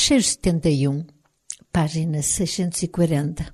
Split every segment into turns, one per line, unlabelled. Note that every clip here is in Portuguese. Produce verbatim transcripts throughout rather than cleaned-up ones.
Fecheiro setenta e um, página seiscentos e quarenta.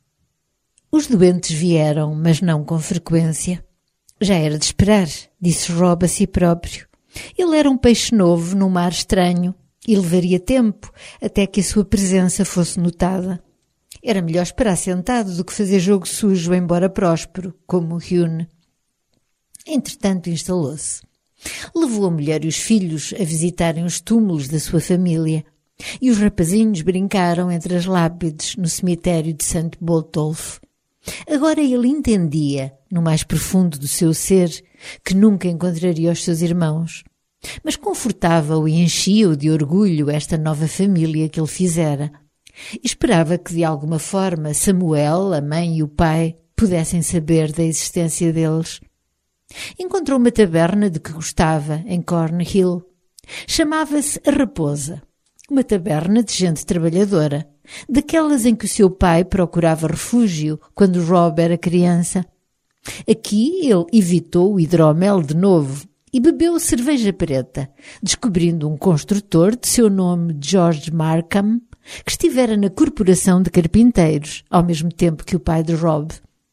Os doentes vieram, mas não com frequência. Já era de esperar, disse Rob a si próprio. Ele era um peixe novo num mar estranho e levaria tempo até que a sua presença fosse notada. Era melhor esperar sentado do que fazer jogo sujo, embora próspero, como Hune. Entretanto, instalou-se. Levou a mulher e os filhos a visitarem os túmulos da sua família, e os rapazinhos brincaram entre as lápides no cemitério de Santo Botolph. Agora ele entendia, no mais profundo do seu ser, que nunca encontraria os seus irmãos. Mas confortava-o e enchia-o de orgulho esta nova família que ele fizera. Esperava que, de alguma forma, Samuel, a mãe e o pai pudessem saber da existência deles. Encontrou uma taberna de que gostava, em Cornhill. Chamava-se A Raposa. Uma taberna de gente trabalhadora, daquelas em que o seu pai procurava refúgio quando Rob era criança. Aqui ele evitou o hidromel de novo e bebeu cerveja preta, descobrindo um construtor de seu nome George Markham, que estivera na corporação de carpinteiros, ao mesmo tempo que o pai de Rob.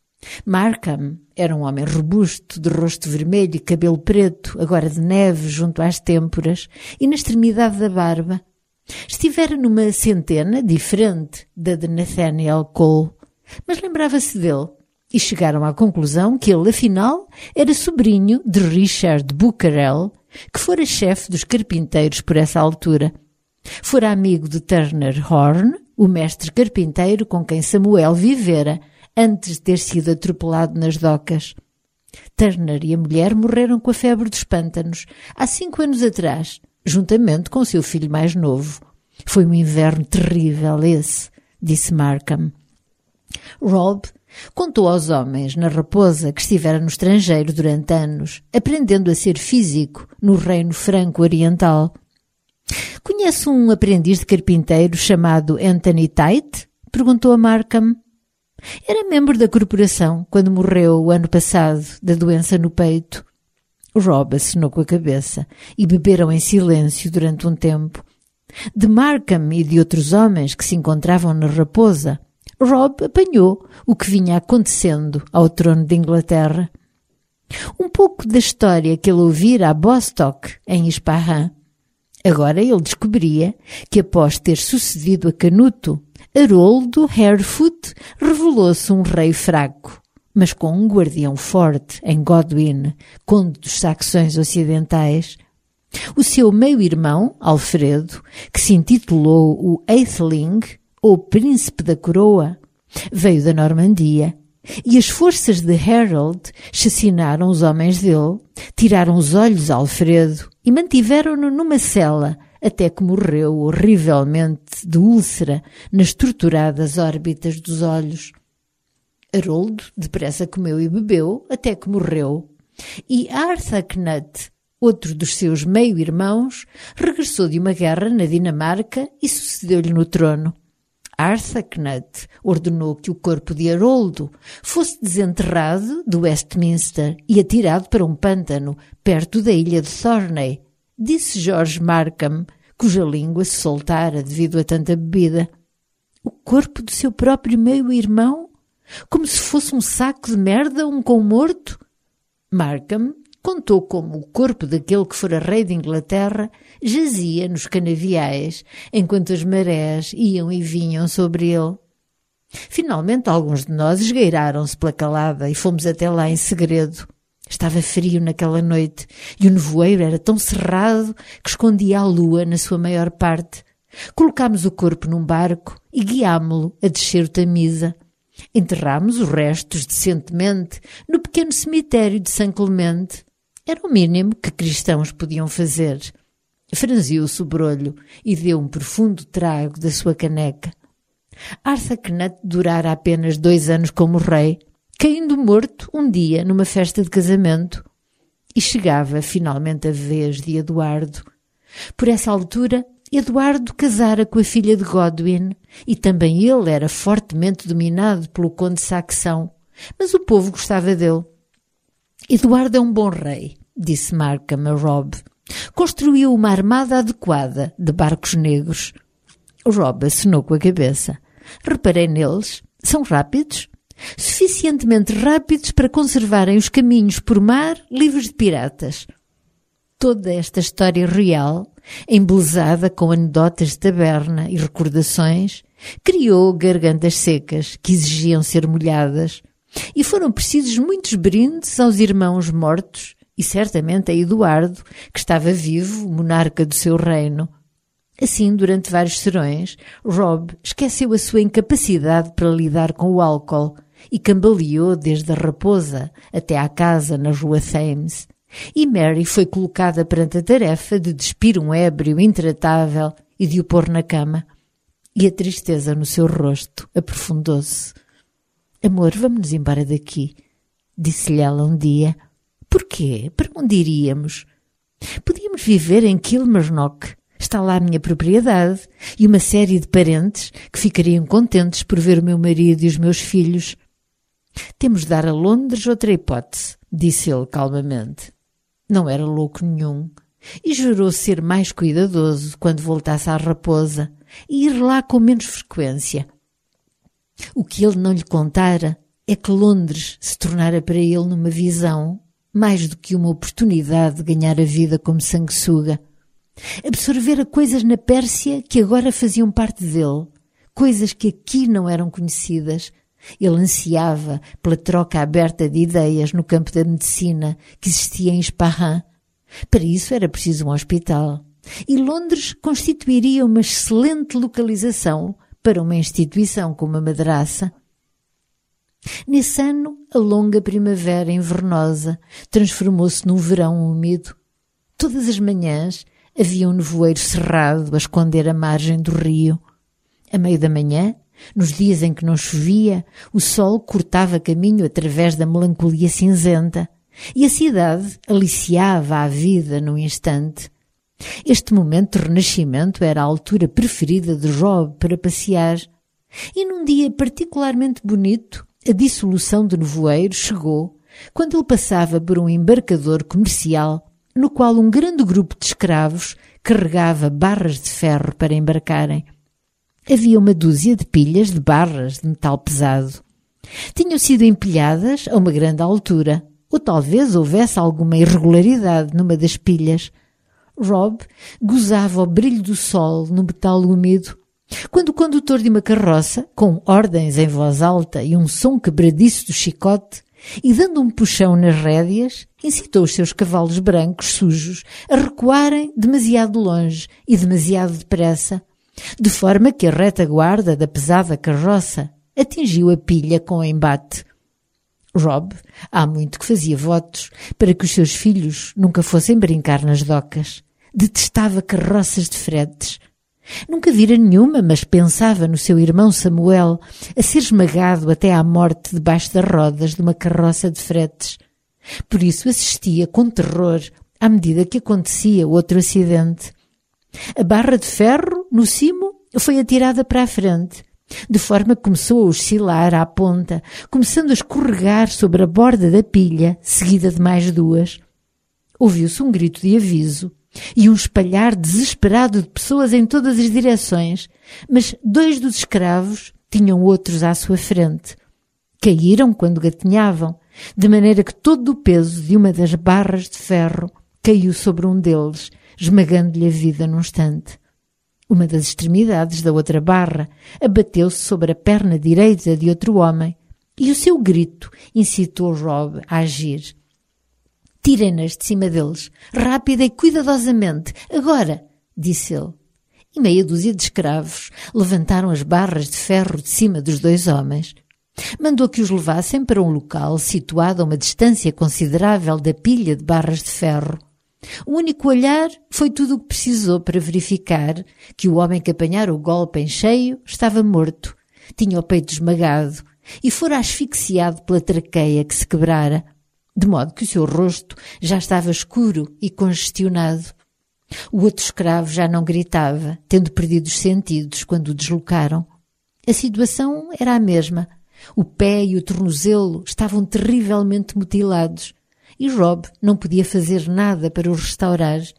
Markham era um homem robusto, de rosto vermelho e cabelo preto, agora de neve junto às têmporas e na extremidade da barba. Estivera numa centena diferente da de Nathaniel Cole, mas lembrava-se dele e chegaram à conclusão que ele, afinal, era sobrinho de Richard Bucarell, que fora chefe dos carpinteiros por essa altura. Fora amigo de Turner Horn, o mestre carpinteiro com quem Samuel vivera antes de ter sido atropelado nas docas. Turner e a mulher morreram com a febre dos pântanos há cinco anos atrás, juntamente com seu filho mais novo. Foi um inverno terrível esse, disse Markham. Rob contou aos homens na Raposa que estivera no estrangeiro durante anos, aprendendo a ser físico no reino franco-oriental. Conhece um aprendiz de carpinteiro chamado Anthony Tate? Perguntou a Markham. Era membro da corporação quando morreu o ano passado da doença no peito. Rob acenou com a cabeça e beberam em silêncio durante um tempo. De Markham e de outros homens que se encontravam na Raposa, Rob apanhou o que vinha acontecendo ao trono de Inglaterra. Um pouco da história que ele ouvira a Bostock, em Ispahan. Agora ele descobria que, após ter sucedido a Canuto, Haroldo Harefoot revelou-se um rei fraco, mas com um guardião forte em Godwin, conde dos Saxões Ocidentais. O seu meio-irmão, Alfredo, que se intitulou o Atheling, ou Príncipe da Coroa, veio da Normandia, e as forças de Harold chacinaram os homens dele, tiraram os olhos a Alfredo e mantiveram-no numa cela até que morreu horrivelmente de úlcera nas torturadas órbitas dos olhos. Haroldo depressa comeu e bebeu até que morreu, e Arthacnut, outro dos seus meio-irmãos, regressou de uma guerra na Dinamarca e sucedeu-lhe no trono. Arthacnut ordenou que o corpo de Haroldo fosse desenterrado de Westminster e atirado para um pântano perto da ilha de Thorney, disse George Markham, cuja língua se soltara devido a tanta bebida. O corpo do seu próprio meio-irmão? Como se fosse um saco de merda, um com morto? Markham contou como o corpo daquele que fora rei de Inglaterra jazia nos canaviais, enquanto as marés iam e vinham sobre ele. Finalmente alguns de nós esgueiraram-se pela calada e fomos até lá em segredo. Estava frio naquela noite e o nevoeiro era tão cerrado que escondia a lua na sua maior parte. Colocámos o corpo num barco e guiámo-lo a descer o Tamisa. Enterrámos os restos decentemente no pequeno cemitério de São Clemente. Era o mínimo que cristãos podiam fazer. Franziu o sobrolho e deu um profundo trago da sua caneca. Arthacnut durara apenas dois anos como rei, caindo morto um dia numa festa de casamento. E chegava finalmente a vez de Eduardo. Por essa altura, Eduardo casara com a filha de Godwin, e também ele era fortemente dominado pelo conde saxão, mas o povo gostava dele. Eduardo é um bom rei, disse Markham a Rob. Construiu uma armada adequada de barcos negros. Rob acenou com a cabeça. Reparei neles. São rápidos? Suficientemente rápidos para conservarem os caminhos por mar livres de piratas. Toda esta história real, embelezada com anedotas de taberna e recordações, criou gargantas secas que exigiam ser molhadas, e foram precisos muitos brindes aos irmãos mortos e certamente a Eduardo, que estava vivo, monarca do seu reino. Assim, durante vários serões, Rob esqueceu a sua incapacidade para lidar com o álcool e cambaleou desde a Raposa até à casa na rua Thames. E Mary foi colocada perante a tarefa de despir um ébrio intratável e de o pôr na cama. E a tristeza no seu rosto aprofundou-se. «Amor, vamos-nos embora daqui», disse-lhe ela um dia. «Porquê? Para onde iríamos? Podíamos viver em Kilmarnock. Está lá a minha propriedade e uma série de parentes que ficariam contentes por ver o meu marido e os meus filhos. Temos de dar a Londres outra hipótese», disse ele calmamente. Não era louco nenhum e jurou ser mais cuidadoso quando voltasse à Raposa e ir lá com menos frequência. O que ele não lhe contara é que Londres se tornara para ele numa visão mais do que uma oportunidade de ganhar a vida como sanguessuga. Absorvera coisas na Pérsia que agora faziam parte dele, coisas que aqui não eram conhecidas. Ele ansiava pela troca aberta de ideias no campo da medicina que existia em Ispahan. Para isso era preciso um hospital. E Londres constituiria uma excelente localização para uma instituição como a madraça. Nesse ano, a longa primavera invernosa transformou-se num verão úmido. Todas as manhãs havia um nevoeiro cerrado a esconder a margem do rio. A meio da manhã, nos dias em que não chovia, o sol cortava caminho através da melancolia cinzenta e a cidade aliciava a vida num instante. Este momento de renascimento era a altura preferida de Rob para passear. E num dia particularmente bonito, a dissolução do nevoeiro chegou quando ele passava por um embarcador comercial no qual um grande grupo de escravos carregava barras de ferro para embarcarem. Havia uma dúzia de pilhas de barras de metal pesado. Tinham sido empilhadas a uma grande altura, ou talvez houvesse alguma irregularidade numa das pilhas. Rob gozava o brilho do sol no metal úmido, quando o condutor de uma carroça, com ordens em voz alta e um som quebradiço do chicote, e dando um puxão nas rédeas, incitou os seus cavalos brancos sujos a recuarem demasiado longe e demasiado depressa, de forma que a retaguarda da pesada carroça atingiu a pilha com o embate. Rob há muito que fazia votos para que os seus filhos nunca fossem brincar nas docas. Detestava carroças de fretes. Nunca vira nenhuma, mas pensava no seu irmão Samuel a ser esmagado até à morte debaixo das rodas de uma carroça de fretes. Por isso assistia com terror à medida que acontecia outro acidente. A barra de ferro, no cimo, foi atirada para a frente, de forma que começou a oscilar à ponta, começando a escorregar sobre a borda da pilha, seguida de mais duas. Ouviu-se um grito de aviso e um espalhar desesperado de pessoas em todas as direções, mas dois dos escravos tinham outros à sua frente. Caíram quando gatinhavam, de maneira que todo o peso de uma das barras de ferro caiu sobre um deles, esmagando-lhe a vida num instante. Uma das extremidades da outra barra abateu-se sobre a perna direita de outro homem e o seu grito incitou Rob a agir. «Tirem-nas de cima deles, rápida e cuidadosamente, agora!» disse ele. E meia dúzia de escravos levantaram as barras de ferro de cima dos dois homens. Mandou que os levassem para um local situado a uma distância considerável da pilha de barras de ferro. O único olhar foi tudo o que precisou para verificar que o homem que apanhara o golpe em cheio estava morto, tinha o peito esmagado e fora asfixiado pela traqueia que se quebrara, de modo que o seu rosto já estava escuro e congestionado. O outro escravo já não gritava, tendo perdido os sentidos quando o deslocaram. A situação era a mesma. O pé e o tornozelo estavam terrivelmente mutilados e Rob não podia fazer nada para os restaurar.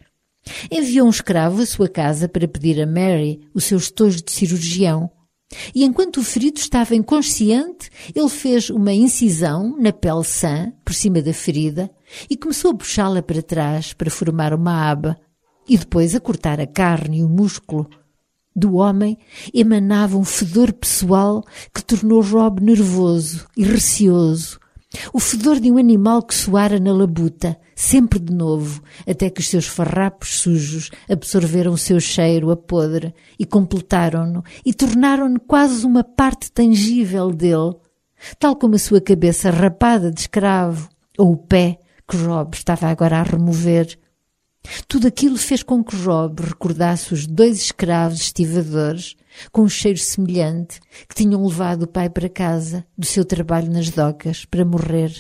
Enviou um escravo à sua casa para pedir a Mary o seu estojo de cirurgião, e enquanto o ferido estava inconsciente, ele fez uma incisão na pele sã, por cima da ferida, e começou a puxá-la para trás para formar uma aba, e depois a cortar a carne e o músculo. Do homem emanava um fedor pessoal que tornou Rob nervoso e receoso. O fedor de um animal que soara na labuta, sempre de novo, até que os seus farrapos sujos absorveram o seu cheiro a podre e completaram-no e tornaram-no quase uma parte tangível dele, tal como a sua cabeça rapada de escravo ou o pé que Rob estava agora a remover. Tudo aquilo fez com que Rob recordasse os dois escravos estivadores com um cheiro semelhante que tinham levado o pai para casa do seu trabalho nas docas para morrer.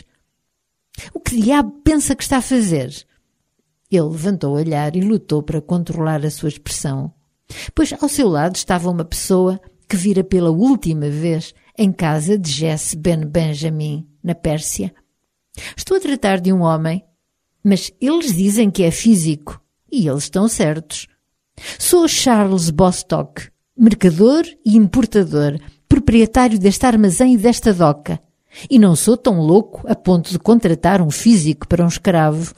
O que diabo pensa que está a fazer? Ele levantou o olhar e lutou para controlar a sua expressão, pois ao seu lado estava uma pessoa que vira pela última vez em casa de Jesse Ben Benjamin, na Pérsia. Estou a tratar de um homem, mas eles dizem que é físico, e eles estão certos. Sou Charles Bostock, mercador e importador, proprietário deste armazém e desta doca, e não sou tão louco a ponto de contratar um físico para um escravo.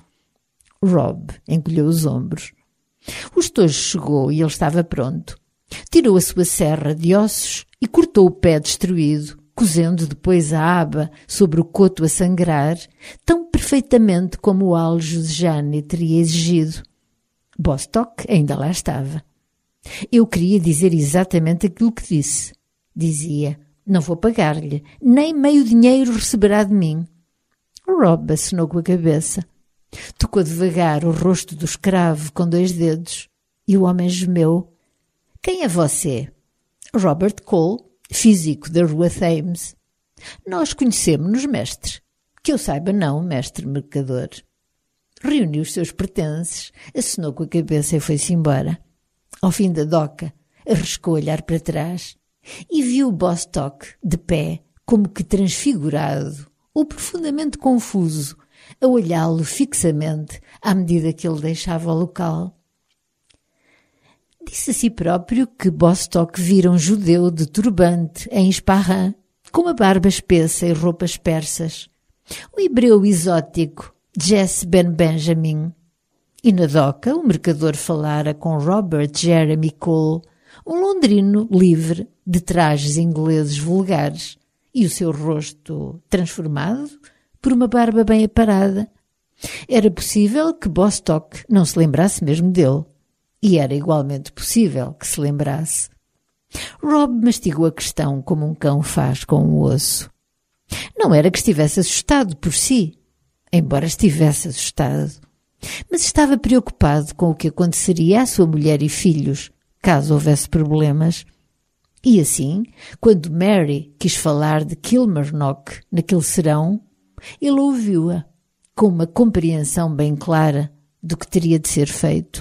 Rob encolheu os ombros. O estojo chegou e ele estava pronto. Tirou a sua serra de ossos e cortou o pé destruído, cozendo depois a aba sobre o coto a sangrar, tão perfeitamente como o Al-Juzjani teria exigido. Bostock ainda lá estava. Eu queria dizer exatamente aquilo que disse. Dizia, não vou pagar-lhe, nem meio dinheiro receberá de mim. Rob acenou com a cabeça. Tocou devagar o rosto do escravo com dois dedos, e o homem gemeu. Quem é você? Robert Cole, físico da Rua Thames. Nós conhecemos-nos, mestre. Que eu saiba não, mestre mercador. Reuniu os seus pertences, acenou com a cabeça e foi-se embora. Ao fim da doca, arriscou a olhar para trás e viu Bostock de pé, como que transfigurado ou profundamente confuso, a olhá-lo fixamente à medida que ele deixava o local. Disse a si próprio que Bostock vira um judeu de turbante em Ispahan, com uma barba espessa e roupas persas. Um hebreu exótico, Jesse Ben Benjamin. E na doca o mercador falara com Robert Jeremy Cole, um londrino livre de trajes ingleses vulgares, e o seu rosto transformado por uma barba bem aparada. Era possível que Bostock não se lembrasse mesmo dele, e era igualmente possível que se lembrasse. Rob mastigou a questão como um cão faz com um osso. Não era que estivesse assustado por si, embora estivesse assustado, mas estava preocupado com o que aconteceria à sua mulher e filhos, caso houvesse problemas. E assim, quando Mary quis falar de Kilmarnock naquele serão, ele ouviu-a com uma compreensão bem clara do que teria de ser feito.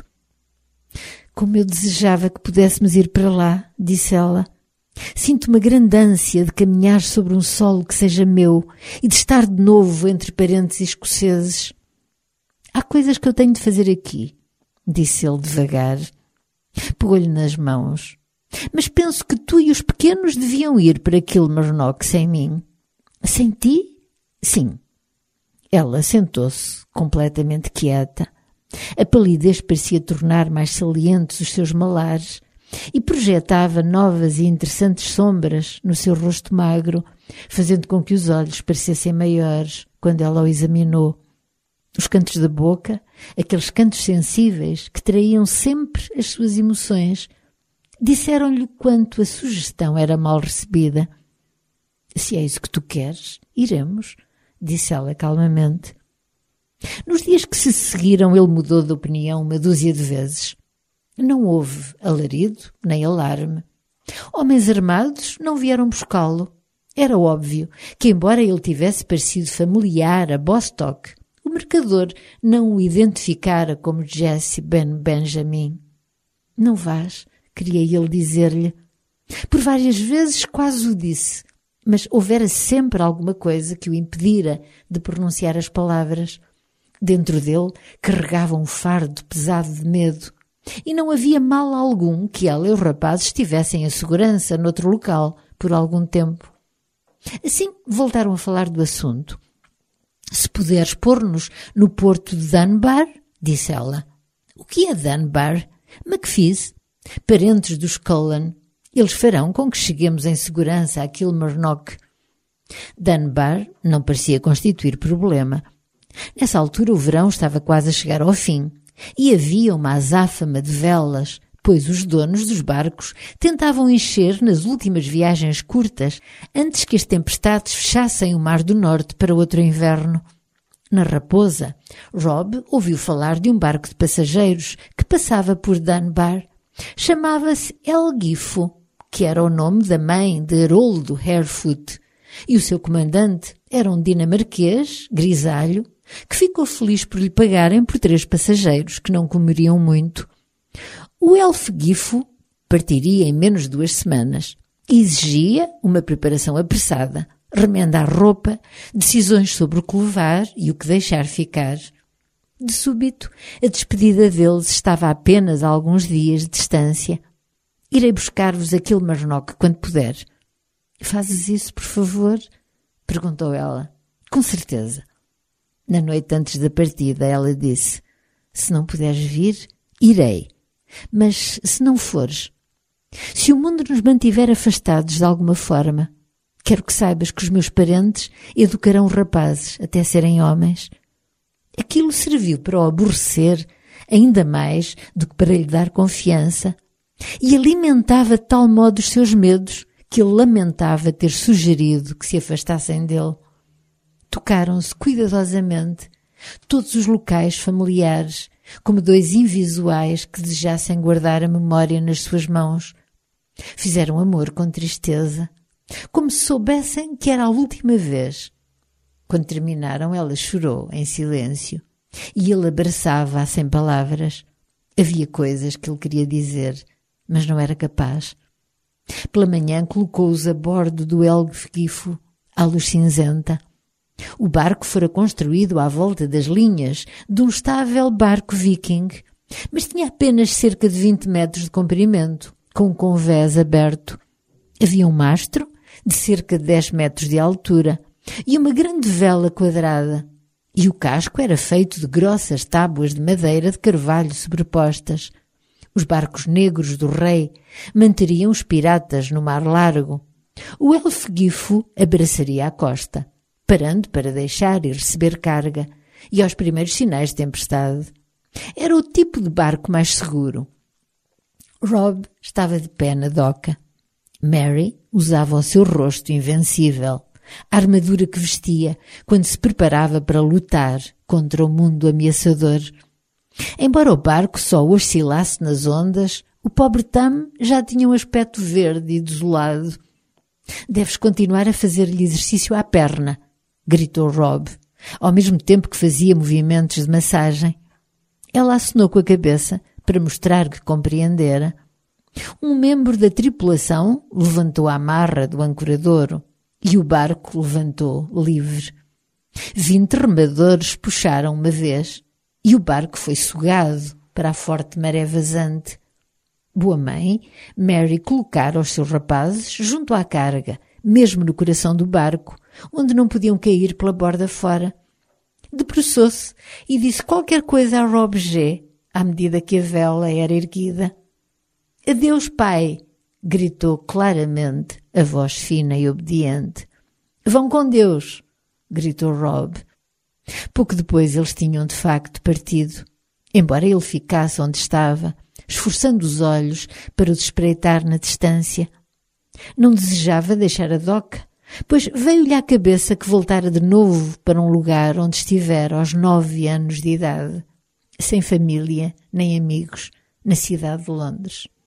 Como eu desejava que pudéssemos ir para lá, disse ela. Sinto uma grande ânsia de caminhar sobre um solo que seja meu e de estar de novo entre parentes escoceses. Há coisas que eu tenho de fazer aqui, disse ele devagar. Pegou-lhe nas mãos. Mas penso que tu e os pequenos deviam ir para Kilmarnock sem mim. Sem ti? Sim. Ela sentou-se, completamente quieta. A palidez parecia tornar mais salientes os seus malares e projetava novas e interessantes sombras no seu rosto magro, fazendo com que os olhos parecessem maiores quando ela o examinou. Os cantos da boca, aqueles cantos sensíveis que traíam sempre as suas emoções, disseram-lhe quanto a sugestão era mal recebida. Se é isso que tu queres, iremos, disse ela calmamente. Nos dias que se seguiram, ele mudou de opinião uma dúzia de vezes. Não houve alarido nem alarme. Homens armados não vieram buscá-lo. Era óbvio que, embora ele tivesse parecido familiar a Bostock, o mercador não o identificara como Jesse Ben Benjamin. Não vás, queria ele dizer-lhe. Por várias vezes quase o disse, mas houvera sempre alguma coisa que o impedira de pronunciar as palavras. Dentro dele carregava um fardo pesado de medo, e não havia mal algum que ela e o rapaz estivessem em segurança noutro local por algum tempo. Assim voltaram a falar do assunto. Se puderes pôr-nos no porto de Dunbar, disse ela. O que é Dunbar? McFees, parentes dos Cullen. Eles farão com que cheguemos em segurança a Kilmarnock. Dunbar não parecia constituir problema. Nessa altura o verão estava quase a chegar ao fim e havia uma azáfama de velas, pois os donos dos barcos tentavam encher nas últimas viagens curtas antes que as tempestades fechassem o Mar do Norte para outro inverno. Na Raposa, Rob ouviu falar de um barco de passageiros que passava por Dunbar. Chamava-se El Gifo, que era o nome da mãe de Haroldo Harefoot, e o seu comandante era um dinamarquês, grisalho, que ficou feliz por lhe pagarem por três passageiros que não comeriam muito. O Elfgifo partiria em menos de duas semanas e exigia uma preparação apressada, remendar roupa, decisões sobre o que levar e o que deixar ficar. De súbito, a despedida deles estava a apenas a alguns dias de distância. Irei buscar-vos a Kilmarnock quando puder. Fazes isso, por favor? Perguntou ela. Com certeza. Na noite antes da partida, ela disse, se não puderes vir, irei. Mas se não fores, se o mundo nos mantiver afastados de alguma forma, quero que saibas que os meus parentes educarão rapazes até serem homens. Aquilo serviu para o aborrecer ainda mais do que para lhe dar confiança e alimentava de tal modo os seus medos que ele lamentava ter sugerido que se afastassem dele. Tocaram-se cuidadosamente todos os locais familiares, como dois invisuais que desejassem guardar a memória nas suas mãos. Fizeram amor com tristeza, como se soubessem que era a última vez. Quando terminaram, ela chorou em silêncio e ele abraçava-a sem palavras. Havia coisas que ele queria dizer, mas não era capaz. Pela manhã colocou-os a bordo do Elfgifo, à luz cinzenta. O barco fora construído à volta das linhas de um estável barco viking, mas tinha apenas cerca de vinte metros de comprimento, com um convés aberto. Havia um mastro de cerca de dez metros de altura e uma grande vela quadrada, e o casco era feito de grossas tábuas de madeira de carvalho sobrepostas. Os barcos negros do rei manteriam os piratas no mar largo. O Elfgifo abraçaria a costa, parando para deixar e receber carga, e aos primeiros sinais de tempestade. Era o tipo de barco mais seguro. Rob estava de pé na doca. Mary usava o seu rosto invencível, a armadura que vestia quando se preparava para lutar contra o mundo ameaçador. Embora o barco só oscilasse nas ondas, o pobre Tam já tinha um aspecto verde e desolado. «Deves continuar a fazer-lhe exercício à perna», gritou Rob, ao mesmo tempo que fazia movimentos de massagem. Ela acenou com a cabeça para mostrar que compreendera. Um membro da tripulação levantou a amarra do ancoradouro e o barco levantou livre. Vinte remadores puxaram uma vez e o barco foi sugado para a forte maré vazante. Boa mãe, Mary colocara os seus rapazes junto à carga, mesmo no coração do barco, onde não podiam cair pela borda fora. Debruçou-se e disse qualquer coisa a Rob G, à medida que a vela era erguida. «Adeus, pai!» gritou claramente a voz fina e obediente. «Vão com Deus!» gritou Rob. Pouco depois eles tinham de facto partido, embora ele ficasse onde estava, esforçando os olhos para os espreitar na distância. Não desejava deixar a doca, pois veio-lhe à cabeça que voltara de novo para um lugar onde estivera aos nove anos de idade, sem família nem amigos, na cidade de Londres.